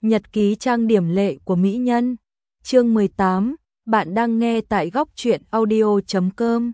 Nhật ký trang điểm lệ của mỹ nhân. Chương 18, bạn đang nghe tại góc truyện audio.com.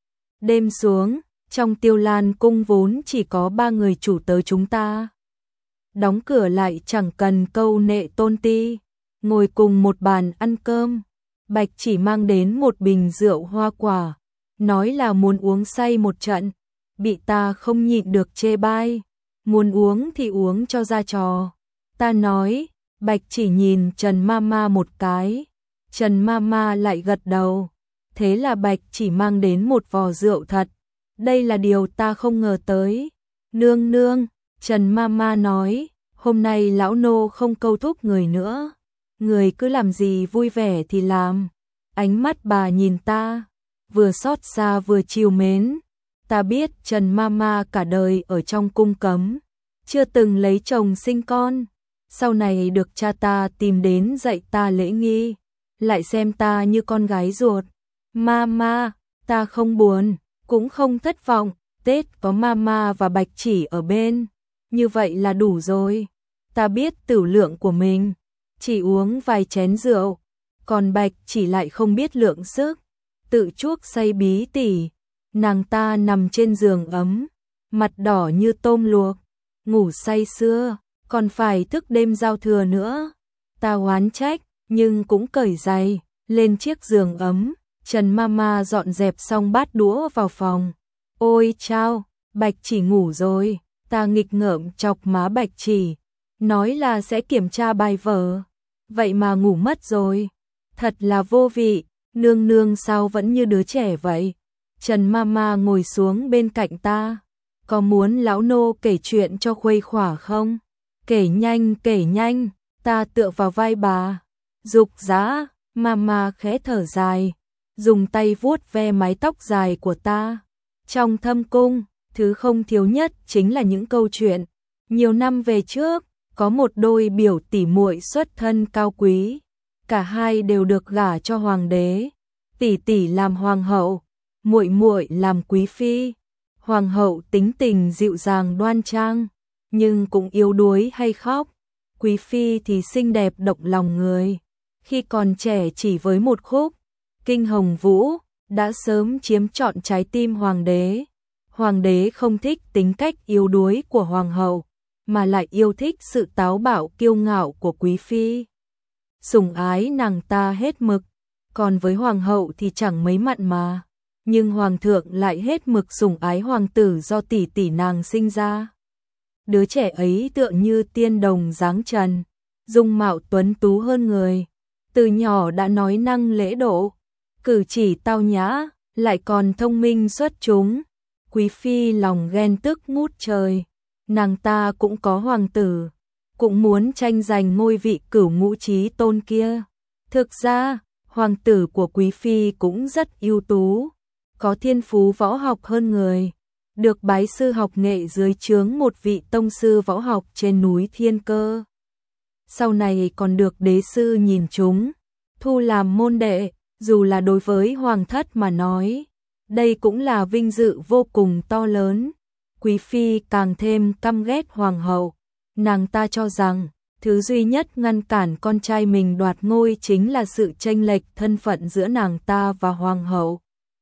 Đêm xuống, trong Tiêu Lan cung vốn chỉ có 3 người chủ tớ chúng ta. Đóng cửa lại chẳng cần câu nệ tôn ti, ngồi cùng một bàn ăn cơm. Bạch chỉ mang đến một bình rượu hoa quả, nói là muốn uống say một trận, bị ta không nhịn được chê bai. Muốn uống thì uống cho ra trò. Ta nói, Bạch chỉ nhìn Trần Mama một cái, Trần Mama lại gật đầu. Thế là Bạch chỉ mang đến một vò rượu thật. Đây là điều ta không ngờ tới. Nương nương, Trần Mama nói, hôm nay lão nô không câu thúc người nữa. Người cứ làm gì vui vẻ thì làm. Ánh mắt bà nhìn ta, vừa xót xa vừa trìu mến. Ta biết Trần Mama cả đời ở trong cung cấm, chưa từng lấy chồng sinh con. Sau này được cha ta tìm đến dạy ta lễ nghi, lại xem ta như con gái ruột. Mama, ta không buồn, cũng không thất vọng, Tết có Mama và Bạch chỉ ở bên, như vậy là đủ rồi. Ta biết tửu lượng của mình, chỉ uống vài chén rượu, còn Bạch chỉ lại không biết lượng sức, tự chuốc say bí tỉ. Nàng ta nằm trên giường ấm, mặt đỏ như tôm luộc, ngủ say sưa, còn phải thức đêm giao thừa nữa. Ta oán trách, nhưng cũng cởi giày, lên chiếc giường ấm. Trần Mama dọn dẹp xong bát đũa vào phòng. Ôi chao, Bạch chỉ ngủ rồi. Ta nghịch ngợm chọc má Bạch chỉ, nói là sẽ kiểm tra bài vở, vậy mà ngủ mất rồi. Thật là vô vị, nương nương sao vẫn như đứa trẻ vậy. Trần Mama ngồi xuống bên cạnh ta. Có muốn lão nô kể chuyện cho khuây khỏa không? Kể nhanh, ta tựa vào vai bà. Dục dã, Mama khẽ thở dài, dùng tay vuốt ve mái tóc dài của ta. Trong thâm cung, thứ không thiếu nhất chính là những câu chuyện. Nhiều năm về trước, có một đôi biểu tỷ muội xuất thân cao quý. Cả hai đều được gả cho hoàng đế. Tỷ tỷ làm hoàng hậu, muội muội làm quý phi. Hoàng hậu tính tình dịu dàng đoan trang, nhưng cũng yếu đuối hay khóc. Quý phi thì xinh đẹp động lòng người. Khi còn trẻ chỉ với một khúc Kinh Hồng Vũ đã sớm chiếm trọn trái tim hoàng đế. Hoàng đế không thích tính cách yếu đuối của hoàng hậu, mà lại yêu thích sự táo bạo kiêu ngạo của quý phi. Sủng ái nàng ta hết mực, còn với hoàng hậu thì chẳng mấy mặn mà. Nhưng hoàng thượng lại hết mực sủng ái hoàng tử do tỷ tỷ nàng sinh ra. Đứa trẻ ấy tựa như tiên đồng dáng trần, dung mạo tuấn tú hơn người, từ nhỏ đã nói năng lễ độ, cử chỉ tao nhã, lại còn thông minh xuất chúng. Quý phi lòng ghen tức ngút trời, nàng ta cũng có hoàng tử, cũng muốn tranh giành ngôi vị cửu ngũ chí tôn kia. Thực ra, hoàng tử của quý phi cũng rất ưu tú, có thiên phú võ học hơn người, được bái sư học nghệ dưới trướng một vị tông sư võ học trên núi Thiên Cơ. Sau này còn được đế sư nhìn chúng, thu làm môn đệ. Dù là đối với hoàng thất mà nói, đây cũng là vinh dự vô cùng to lớn. Quý phi càng thêm căm ghét hoàng hậu. Nàng ta cho rằng, thứ duy nhất ngăn cản con trai mình đoạt ngôi chính là sự chênh lệch thân phận giữa nàng ta và hoàng hậu.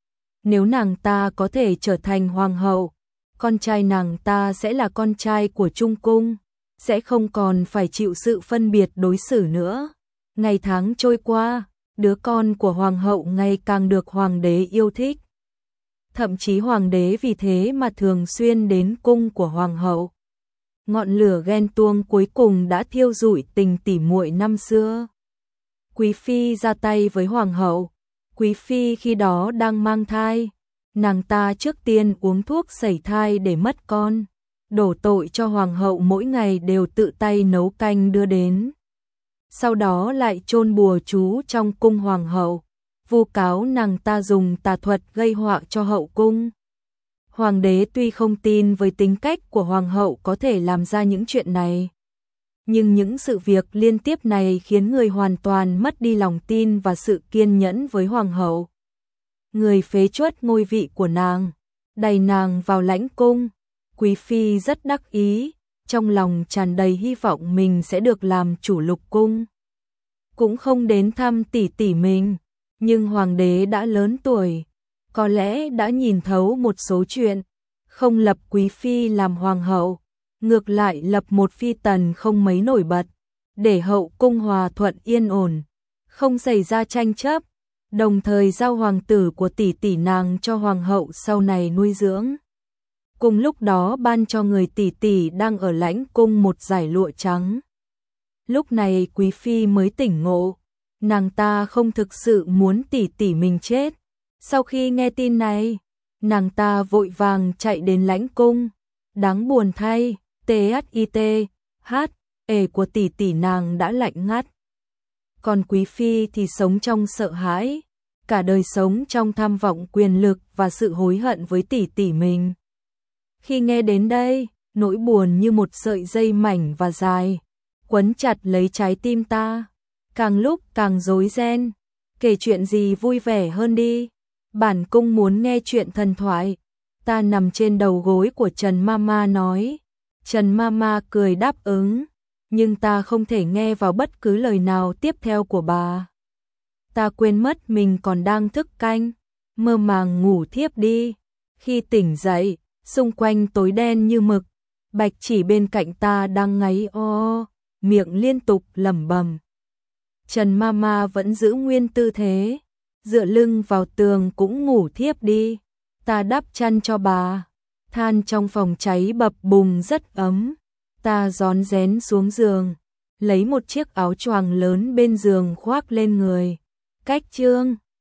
Nếu nàng ta có thể trở thành hoàng hậu, con trai nàng ta sẽ là con trai của Trung Cung, sẽ không còn phải chịu sự phân biệt đối xử nữa. Ngày tháng trôi qua, đứa con của hoàng hậu ngày càng được hoàng đế yêu thích. Thậm chí hoàng đế vì thế mà thường xuyên đến cung của hoàng hậu. Ngọn lửa ghen tuông cuối cùng đã thiêu rụi tình tỉ muội năm xưa. Quý phi ra tay với hoàng hậu. Quý phi khi đó đang mang thai. Nàng ta trước tiên uống thuốc sẩy thai để mất con, đổ tội cho hoàng hậu mỗi ngày đều tự tay nấu canh đưa đến. Sau đó lại chôn bùa chú trong cung hoàng hậu, vu cáo nàng ta dùng tà thuật gây họa cho hậu cung. Hoàng đế tuy không tin với tính cách của hoàng hậu có thể làm ra những chuyện này, nhưng những sự việc liên tiếp này khiến người hoàn toàn mất đi lòng tin và sự kiên nhẫn với hoàng hậu. Người phế truất ngôi vị của nàng, đày nàng vào lãnh cung. Quý phi rất đắc ý, trong lòng tràn đầy hy vọng mình sẽ được làm chủ lục cung. Cũng không đến thăm tỷ tỷ mình, nhưng hoàng đế đã lớn tuổi, có lẽ đã nhìn thấu một số chuyện, không lập quý phi làm hoàng hậu, ngược lại lập một phi tần không mấy nổi bật, để hậu cung hòa thuận yên ổn, không xảy ra tranh chấp, đồng thời giao hoàng tử của tỷ tỷ nàng cho hoàng hậu sau này nuôi dưỡng. Cùng lúc đó ban cho người tỷ tỷ đang ở lãnh cung một dải lụa trắng. Lúc này quý phi mới tỉnh ngộ, nàng ta không thực sự muốn tỷ tỷ mình chết. Sau khi nghe tin này, nàng ta vội vàng chạy đến lãnh cung. Đáng buồn thay, THIT của tỷ tỷ nàng đã lạnh ngắt. Còn quý phi thì sống trong sợ hãi, cả đời sống trong tham vọng quyền lực và sự hối hận với tỷ tỷ mình. Khi nghe đến đây, nỗi buồn như một sợi dây mảnh và dài, quấn chặt lấy trái tim ta, càng lúc càng rối ren. Kể chuyện gì vui vẻ hơn đi, bản cung muốn nghe chuyện thần thoại. Ta nằm trên đầu gối của Trần Mama nói. Trần Mama cười đáp ứng, nhưng ta không thể nghe vào bất cứ lời nào tiếp theo của bà. Ta quên mất mình còn đang thức canh, mơ màng ngủ thiếp đi. Khi tỉnh dậy, xung quanh tối đen như mực, Bạch Chỉ bên cạnh ta đang ngáy o, miệng liên tục lẩm bẩm. Trần Mama vẫn giữ nguyên tư thế, dựa lưng vào tường cũng ngủ thiếp đi. Ta đắp chăn cho bà, than trong phòng cháy bập bùng rất ấm. Ta rón rén xuống giường, lấy một chiếc áo choàng lớn bên giường khoác lên người. Cách chương